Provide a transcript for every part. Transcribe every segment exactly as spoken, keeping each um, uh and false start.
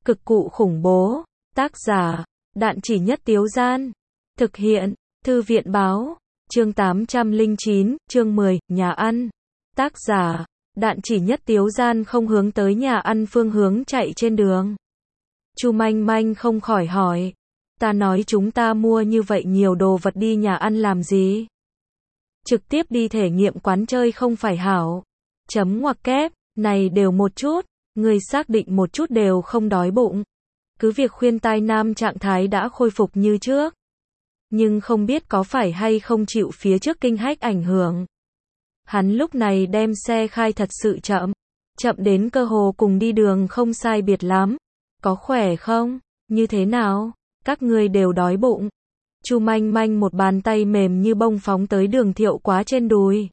Cực cụ khủng bố. Tác giả, Đạn Chỉ Nhất Tiếu Gian. Thực hiện, Thư viện báo. Chương tám trăm lẻ chín, chương mười, nhà ăn. Tác giả, Đạn Chỉ Nhất Tiếu Gian không hướng tới nhà ăn phương hướng chạy trên đường. Chu Manh Manh không khỏi hỏi. Ta nói chúng ta mua như vậy nhiều đồ vật đi nhà ăn làm gì? Trực tiếp đi thể nghiệm quán chơi không phải hảo. Chấm ngoặc kép, này đều một chút, người xác định một chút đều không đói bụng. Cứ việc khuyên tai nam trạng thái đã khôi phục như trước. Nhưng không biết có phải hay không chịu phía trước kinh hách ảnh hưởng. Hắn lúc này đem xe khai thật sự chậm. Chậm đến cơ hồ cùng đi đường không sai biệt lắm. Có khỏe không? Như thế nào? Các ngươi đều đói bụng. Chu Manh Manh một bàn tay mềm như bông phóng tới Đường Thiệu Quá trên đùi.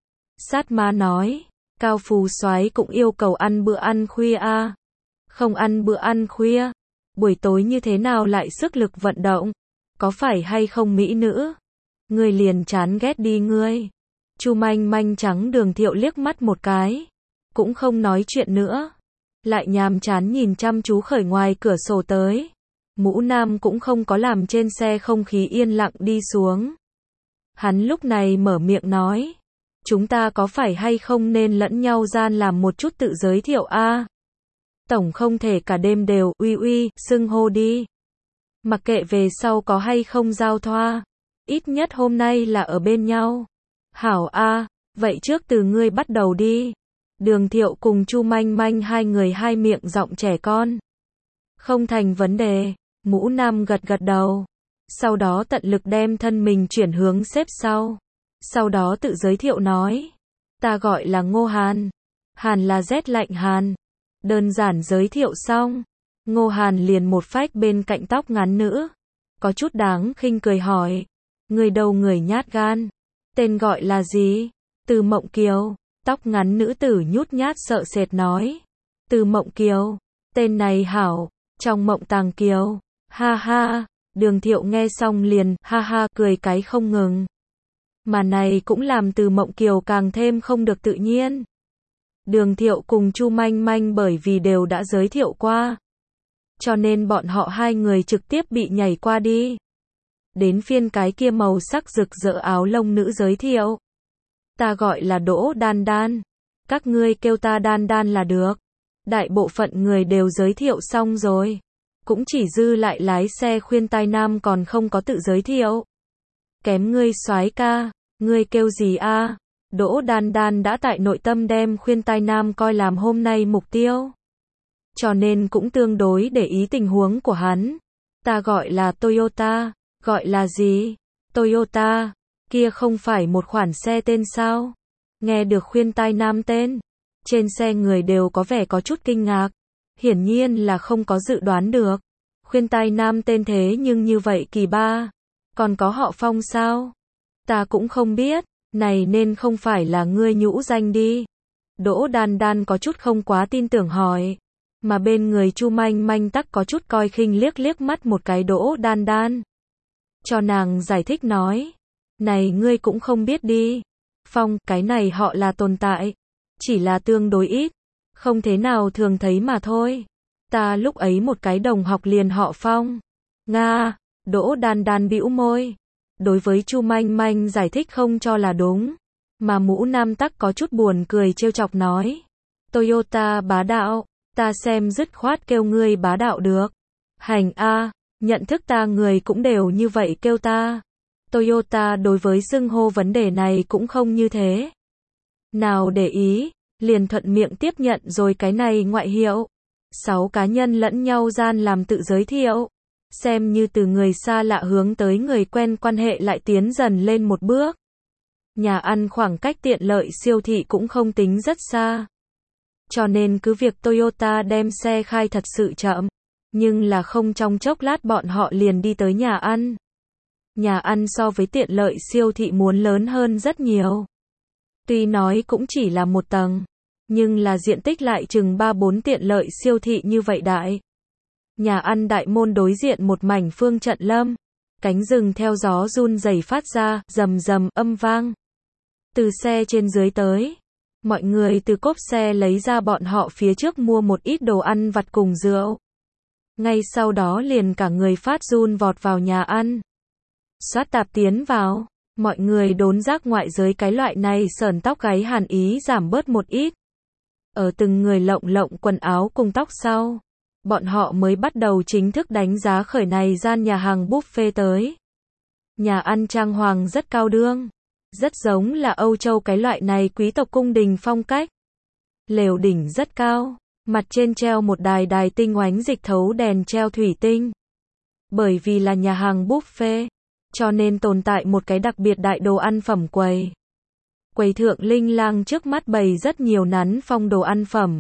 Sát má nói, Cao Phù Soái cũng yêu cầu ăn bữa ăn khuya a. À. Không ăn bữa ăn khuya, buổi tối như thế nào lại sức lực vận động? Có phải hay không mỹ nữ? Ngươi liền chán ghét đi ngươi. Chu Manh Manh trắng Đường Thiệu liếc mắt một cái, cũng không nói chuyện nữa, lại nhàm chán nhìn chăm chú khởi ngoài cửa sổ tới. Mũ Nam cũng không có làm trên xe không khí yên lặng đi xuống. Hắn lúc này mở miệng nói, chúng ta có phải hay không nên lẫn nhau gian làm một chút tự giới thiệu a? À? Tổng không thể cả đêm đều uy uy xưng hô đi. Mặc kệ về sau có hay không giao thoa, ít nhất hôm nay là ở bên nhau. Hảo a, à, vậy trước từ ngươi bắt đầu đi. Đường Thiệu cùng Chu Manh Manh hai người hai miệng giọng trẻ con. Không thành vấn đề. Mũ Nam gật gật đầu. Sau đó tận lực đem thân mình chuyển hướng xếp sau. Sau đó tự giới thiệu nói. Ta gọi là Ngô Hàn. Hàn là rét lạnh Hàn. Đơn giản giới thiệu xong. Ngô Hàn liền một phách bên cạnh tóc ngắn nữ. Có chút đáng khinh cười hỏi. Người đâu người nhát gan. Tên gọi là gì? Từ Mộng Kiều. Tóc ngắn nữ tử nhút nhát sợ sệt nói. Từ Mộng Kiều. Tên này hảo. Trong mộng tàng kiều. Ha ha, Đường Thiệu nghe xong liền, ha ha, cười cái không ngừng. Mà này cũng làm Từ Mộng Kiều càng thêm không được tự nhiên. Đường Thiệu cùng Chu Manh Manh bởi vì đều đã giới thiệu qua. Cho nên bọn họ hai người trực tiếp bị nhảy qua đi. Đến phiên cái kia màu sắc rực rỡ áo lông nữ giới thiệu. Ta gọi là Đỗ Đan Đan. Các ngươi kêu ta Đan Đan là được. Đại bộ phận người đều giới thiệu xong rồi. Cũng chỉ dư lại lái xe khuyên tai nam còn không có tự giới thiệu. Kém ngươi soái ca, ngươi kêu gì a? À? Đỗ Đan Đan đã tại nội tâm đem khuyên tai nam coi làm hôm nay mục tiêu. Cho nên cũng tương đối để ý tình huống của hắn. Ta gọi là Toyota. Gọi là gì? Toyota. Kia không phải một khoản xe tên sao? Nghe được khuyên tai nam tên. Trên xe người đều có vẻ có chút kinh ngạc. Hiển nhiên là không có dự đoán được. Khuyên tai nam tên thế nhưng như vậy kỳ ba. Còn có họ Phong sao? Ta cũng không biết. Này nên không phải là ngươi nhũ danh đi. Đỗ Đan Đan có chút không quá tin tưởng hỏi. Mà bên người Chu Manh Manh tắc có chút coi khinh liếc liếc mắt một cái Đỗ Đan Đan. Cho nàng giải thích nói. Này ngươi cũng không biết đi. Phong, cái này họ là tồn tại. Chỉ là tương đối ít. Không thế nào thường thấy mà thôi. Ta lúc ấy một cái đồng học liền họ Phong. Nga, Đỗ Đan Đan bĩu môi. Đối với Chu Manh Manh giải thích không cho là đúng. Mà Mũ Nam tắc có chút buồn cười trêu chọc nói. Toyota bá đạo, ta xem dứt khoát kêu ngươi bá đạo được. Hành a, nhận thức ta người cũng đều như vậy kêu ta. Toyota đối với xưng hô vấn đề này cũng không như thế. Nào để ý. Liền thuận miệng tiếp nhận rồi cái này ngoại hiệu. Sáu cá nhân lẫn nhau gian làm tự giới thiệu. Xem như từ người xa lạ hướng tới người quen quan hệ lại tiến dần lên một bước. Nhà ăn khoảng cách tiện lợi siêu thị cũng không tính rất xa. Cho nên cứ việc Toyota đem xe khai thật sự chậm. Nhưng là không trong chốc lát bọn họ liền đi tới nhà ăn. Nhà ăn so với tiện lợi siêu thị muốn lớn hơn rất nhiều. Tuy nói cũng chỉ là một tầng, nhưng là diện tích lại chừng ba bốn tiện lợi siêu thị như vậy đại. Nhà ăn đại môn đối diện một mảnh phương trận lâm, cánh rừng theo gió run rẩy phát ra, rầm rầm âm vang. Từ xe trên dưới tới, mọi người từ cốp xe lấy ra bọn họ phía trước mua một ít đồ ăn vặt cùng rượu. Ngay sau đó liền cả người phát run vọt vào nhà ăn. Xoát tạp tiến vào, mọi người đốn giác ngoại giới cái loại này sờn tóc gáy hàn ý giảm bớt một ít. Ở từng người lộng lộng quần áo cùng tóc sau, bọn họ mới bắt đầu chính thức đánh giá khởi này gian nhà hàng buffet tới. Nhà ăn trang hoàng rất cao đương, rất giống là Âu Châu cái loại này quý tộc cung đình phong cách. Lều đỉnh rất cao, mặt trên treo một đài đài tinh oánh dịch thấu đèn treo thủy tinh. Bởi vì là nhà hàng buffet, cho nên tồn tại một cái đặc biệt đại đồ ăn phẩm quầy. Quầy thượng linh lang trước mắt bày rất nhiều nắn phong đồ ăn phẩm.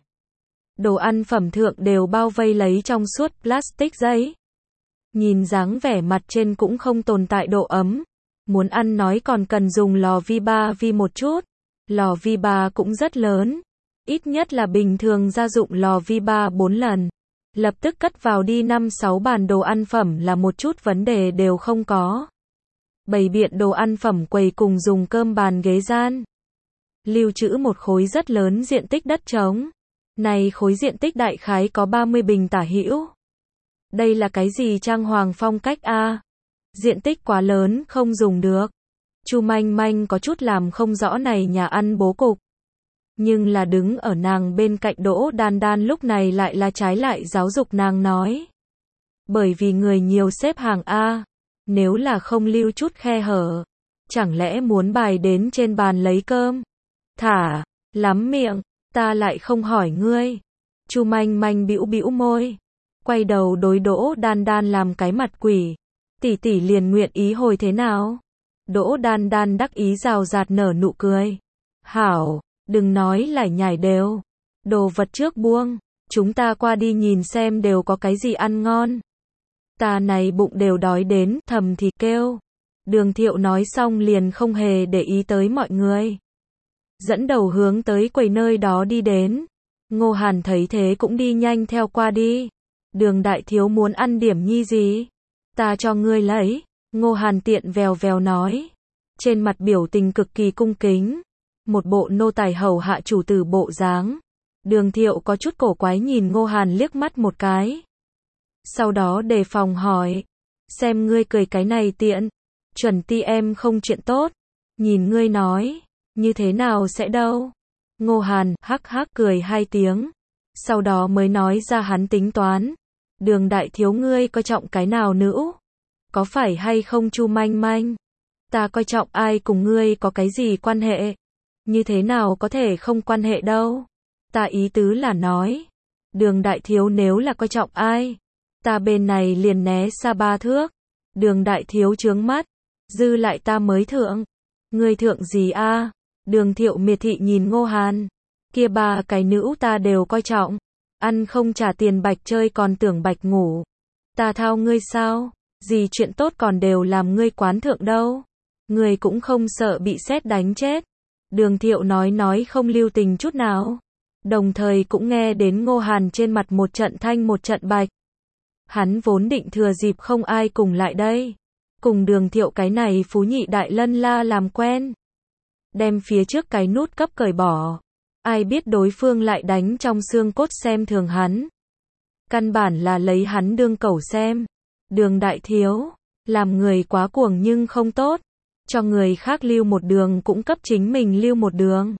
Đồ ăn phẩm thượng đều bao vây lấy trong suốt plastic giấy. Nhìn dáng vẻ mặt trên cũng không tồn tại độ ấm. Muốn ăn nói còn cần dùng lò vi ba vi một chút. Lò vi ba cũng rất lớn. Ít nhất là bình thường gia dụng lò vi ba bốn lần. Lập tức cất vào đi năm sáu bàn đồ ăn phẩm là một chút vấn đề đều không có. Bày biện đồ ăn phẩm quầy cùng dùng cơm bàn ghế gian. Lưu trữ một khối rất lớn diện tích đất trống. Này khối diện tích đại khái có ba mươi bình tả hữu. Đây là cái gì trang hoàng phong cách a? Diện tích quá lớn không dùng được. Chu Manh Manh có chút làm không rõ này nhà ăn bố cục. Nhưng là đứng ở nàng bên cạnh Đỗ Đan Đan lúc này lại là trái lại giáo dục nàng nói. Bởi vì người nhiều xếp hàng a, nếu là không lưu chút khe hở, chẳng lẽ muốn bài đến trên bàn lấy cơm? Thả, lắm miệng, ta lại không hỏi ngươi. Chu Manh Manh bĩu bĩu môi, quay đầu đối Đỗ Đan Đan làm cái mặt quỷ. Tỷ tỷ liền nguyện ý hồi thế nào? Đỗ Đan Đan đắc ý rào rạt nở nụ cười. Hảo, đừng nói lải nhải đều. Đồ vật trước buông, chúng ta qua đi nhìn xem đều có cái gì ăn ngon. Ta này bụng đều đói đến, thầm thì kêu. Đường Thiệu nói xong liền không hề để ý tới mọi người. Dẫn đầu hướng tới quầy nơi đó đi đến. Ngô Hàn thấy thế cũng đi nhanh theo qua đi. Đường đại thiếu muốn ăn điểm nhi gì? Ta cho ngươi lấy. Ngô Hàn tiện vèo vèo nói. Trên mặt biểu tình cực kỳ cung kính. Một bộ nô tài hầu hạ chủ tử bộ dáng. Đường Thiệu có chút cổ quái nhìn Ngô Hàn liếc mắt một cái. Sau đó đề phòng hỏi. Xem ngươi cười cái này tiện. Chuẩn ti em không chuyện tốt. Nhìn ngươi nói. Như thế nào sẽ đâu? Ngô Hàn hắc hắc cười hai tiếng. Sau đó mới nói ra hắn tính toán. Đường đại thiếu ngươi coi trọng cái nào nữ? Có phải hay không Chu Manh Manh? Ta coi trọng ai cùng ngươi có cái gì quan hệ? Như thế nào có thể không quan hệ đâu? Ta ý tứ là nói. Đường đại thiếu nếu là coi trọng ai? Ta bên này liền né xa ba thước. Đường đại thiếu trướng mắt. Dư lại ta mới thượng. Ngươi thượng gì a? Đường Thiệu miệt thị nhìn Ngô Hàn. Kia ba cái nữ ta đều coi trọng. Ăn không trả tiền bạch chơi còn tưởng bạch ngủ. Ta thao ngươi sao? Gì chuyện tốt còn đều làm ngươi quán thượng đâu. Ngươi cũng không sợ bị sét đánh chết. Đường Thiệu nói nói không lưu tình chút nào. Đồng thời cũng nghe đến Ngô Hàn trên mặt một trận thanh một trận bạch. Hắn vốn định thừa dịp không ai cùng lại đây. Cùng Đường Thiệu cái này phú nhị đại lân la làm quen. Đem phía trước cái nút cấp cởi bỏ. Ai biết đối phương lại đánh trong xương cốt xem thường hắn. Căn bản là lấy hắn đương cẩu xem. Đường đại thiếu, làm người quá cuồng nhưng không tốt. Cho người khác lưu một đường cũng cấp chính mình lưu một đường.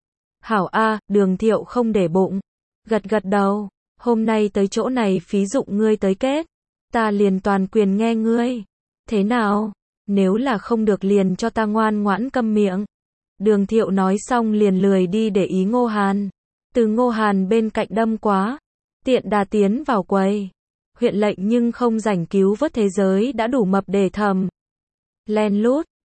Hảo A, Đường Thiệu không để bụng. Gật gật đầu, hôm nay tới chỗ này phí dụng ngươi tới kết. Ta liền toàn quyền nghe ngươi. Thế nào? Nếu là không được liền cho ta ngoan ngoãn câm miệng. Đường Thiệu nói xong liền lười đi để ý Ngô Hàn. Từ Ngô Hàn bên cạnh đâm quá. Tiện đà tiến vào quầy. Huyện lệnh nhưng không rảnh cứu vớt thế giới đã đủ mập để thầm. Len lút,